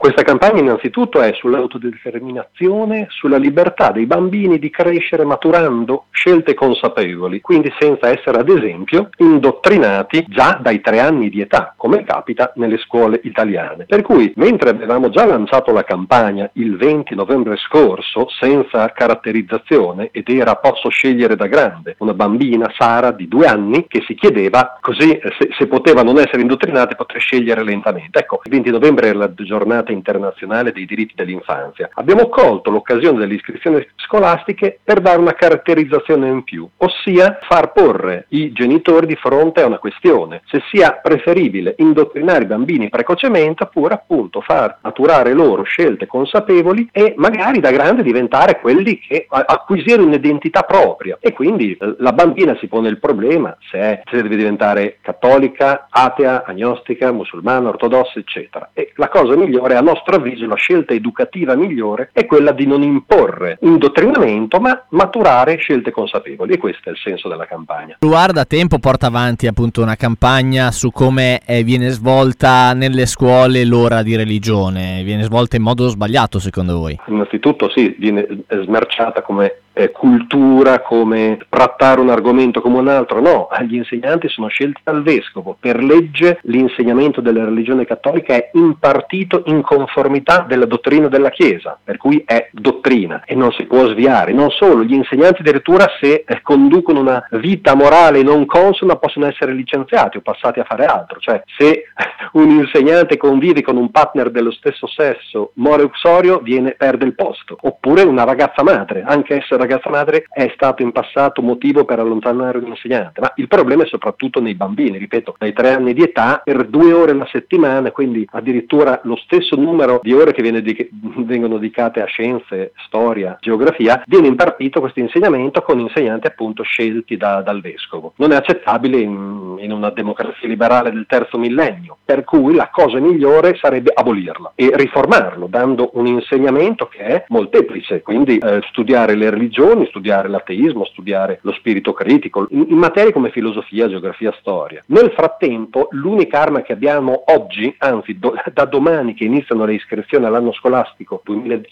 Questa campagna innanzitutto è sull'autodeterminazione, sulla libertà dei bambini di crescere maturando scelte consapevoli, quindi senza essere ad esempio indottrinati già dai 3 anni di età, come capita nelle scuole italiane. Per cui, mentre avevamo già lanciato la campagna il 20 novembre scorso senza caratterizzazione, ed era "posso scegliere da grande", una bambina, Sara, di 2 anni, che si chiedeva così se poteva non essere indottrinata e poter scegliere lentamente. Ecco, il 20 novembre era la giornata internazionale dei diritti dell'infanzia. Abbiamo colto l'occasione delle iscrizioni scolastiche per dare una caratterizzazione in più, ossia far porre i genitori di fronte a una questione: se sia preferibile indottrinare i bambini precocemente oppure appunto far maturare loro scelte consapevoli e magari da grande diventare quelli che acquisire un'identità propria. E quindi la bambina si pone il problema se deve diventare cattolica, atea, agnostica, musulmana, ortodossa, eccetera. E la cosa migliore, a nostro avviso, la scelta educativa migliore è quella di non imporre indottrinamento, ma maturare scelte consapevoli, e questo è il senso della campagna. Luar da tempo porta avanti appunto una campagna su come viene svolta nelle scuole l'ora di religione. Viene svolta in modo sbagliato, secondo voi? Innanzitutto sì, viene smerciata come cultura, come trattare un argomento come un altro. No, gli insegnanti sono scelti dal vescovo. Per legge l'insegnamento della religione cattolica è impartito in conformità della dottrina della Chiesa, per cui è dottrina e non si può sviare. Non solo, gli insegnanti addirittura, se conducono una vita morale non consona, possono essere licenziati o passati a fare altro. Cioè, se un insegnante convive con un partner dello stesso sesso more uxorio, perde il posto. Oppure una ragazza madre, anche essere ragazza madre è stato in passato motivo per allontanare un insegnante. Ma il problema è soprattutto nei bambini, ripeto, dai 3 anni di età, per 2 ore alla settimana, quindi addirittura lo stesso numero di ore che vengono dedicate a scienze, storia, geografia, viene impartito questo insegnamento con insegnanti appunto scelti dal vescovo. Non è accettabile in una democrazia liberale del terzo millennio, per cui la cosa migliore sarebbe abolirla e riformarlo, dando un insegnamento che è molteplice, quindi studiare le religioni, studiare l'ateismo, studiare lo spirito critico, in materie come filosofia, geografia, storia. Nel frattempo, l'unica arma che abbiamo oggi, anzi da domani che iniziano le iscrizioni all'anno scolastico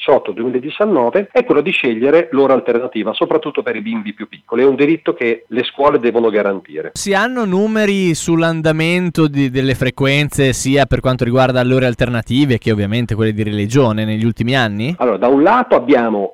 2018-2019, è quello di scegliere l'ora alternativa, soprattutto per i bimbi più piccoli. È un diritto che le scuole devono garantire. Si hanno numeri sull'andamento delle frequenze, sia per quanto riguarda le ore alternative che ovviamente quelle di religione negli ultimi anni? Allora, da un lato abbiamo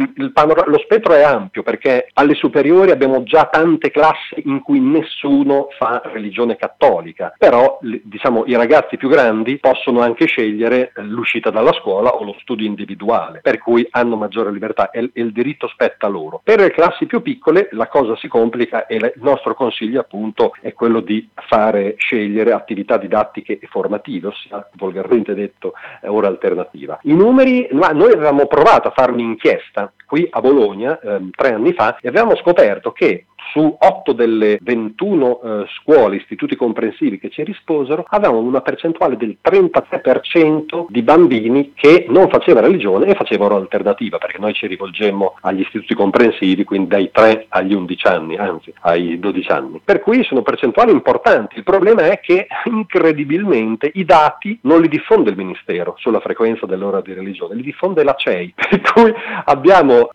lo spettro è ampio, perché alle superiori abbiamo già tante classi in cui nessuno fa religione cattolica, però diciamo i ragazzi più grandi possono anche scegliere l'uscita dalla scuola o lo studio individuale, per cui hanno maggiore libertà e il diritto spetta loro. Per le classi più piccole la cosa si complica e il nostro consiglio appunto è quello di fare scegliere attività didattiche e formative, ossia volgarmente detto ora alternativa. I numeri, noi avevamo provato a fare un'inchiesta qui a Bologna 3 anni fa e avevamo scoperto che su 8 delle 21 scuole, istituti comprensivi che ci risposero, avevamo una percentuale del 33% di bambini che non faceva religione e facevano alternativa, perché noi ci rivolgemmo agli istituti comprensivi, quindi dai 3 agli 11 anni, anzi ai 12 anni. Per cui sono percentuali importanti. Il problema è che incredibilmente i dati non li diffonde il Ministero sulla frequenza dell'ora di religione, li diffonde la CEI, per cui abbiamo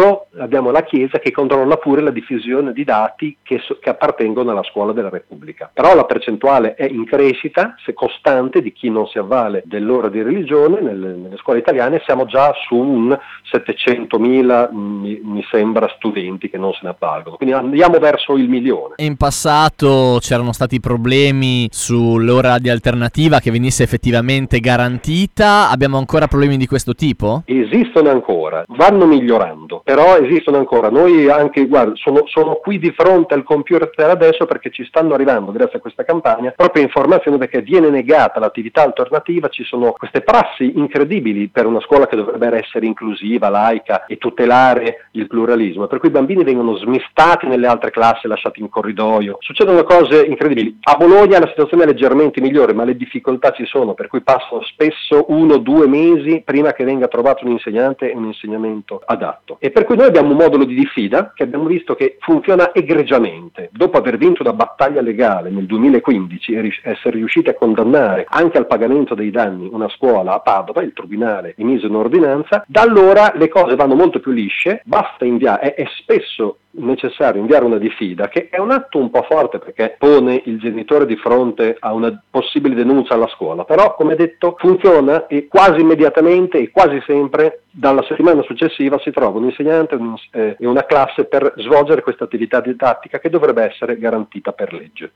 la Chiesa che controlla pure la diffusione di dati che appartengono alla scuola della Repubblica. Però la percentuale è in crescita, se costante, di chi non si avvale dell'ora di religione nelle scuole italiane. Siamo già su un 700.000 mi sembra studenti che non se ne avvalgono, quindi andiamo verso il 1.000.000. In passato c'erano stati problemi sull'ora di alternativa che venisse effettivamente garantita. Abbiamo ancora problemi di questo tipo? Esistono ancora, vanno migliorando, però esistono ancora. Noi anche, guarda, sono qui di fronte al computer adesso perché ci stanno arrivando, grazie a questa campagna, proprio informazioni, perché viene negata l'attività alternativa. Ci sono queste prassi incredibili per una scuola che dovrebbe essere inclusiva, laica e tutelare il pluralismo, per cui i bambini vengono smistati nelle altre classi, lasciati in corridoio. Succedono cose incredibili. A Bologna la situazione è leggermente migliore, ma le difficoltà ci sono, per cui passano spesso 1-2 mesi prima che venga trovato un insegnante e un insegnamento adatto. E per cui noi abbiamo un modulo di diffida che abbiamo visto che funziona funziona egregiamente. Dopo aver vinto una battaglia legale nel 2015 e essere riusciti a condannare anche al pagamento dei danni una scuola a Padova, il tribunale emise un'ordinanza, da allora le cose vanno molto più lisce, basta inviare, è spesso necessario inviare una diffida, che è un atto un po' forte perché pone il genitore di fronte a una possibile denuncia alla scuola, però come detto funziona e quasi immediatamente e quasi sempre dalla settimana successiva si trova un insegnante e una classe per svolgere questa attività didattica che dovrebbe essere garantita per legge.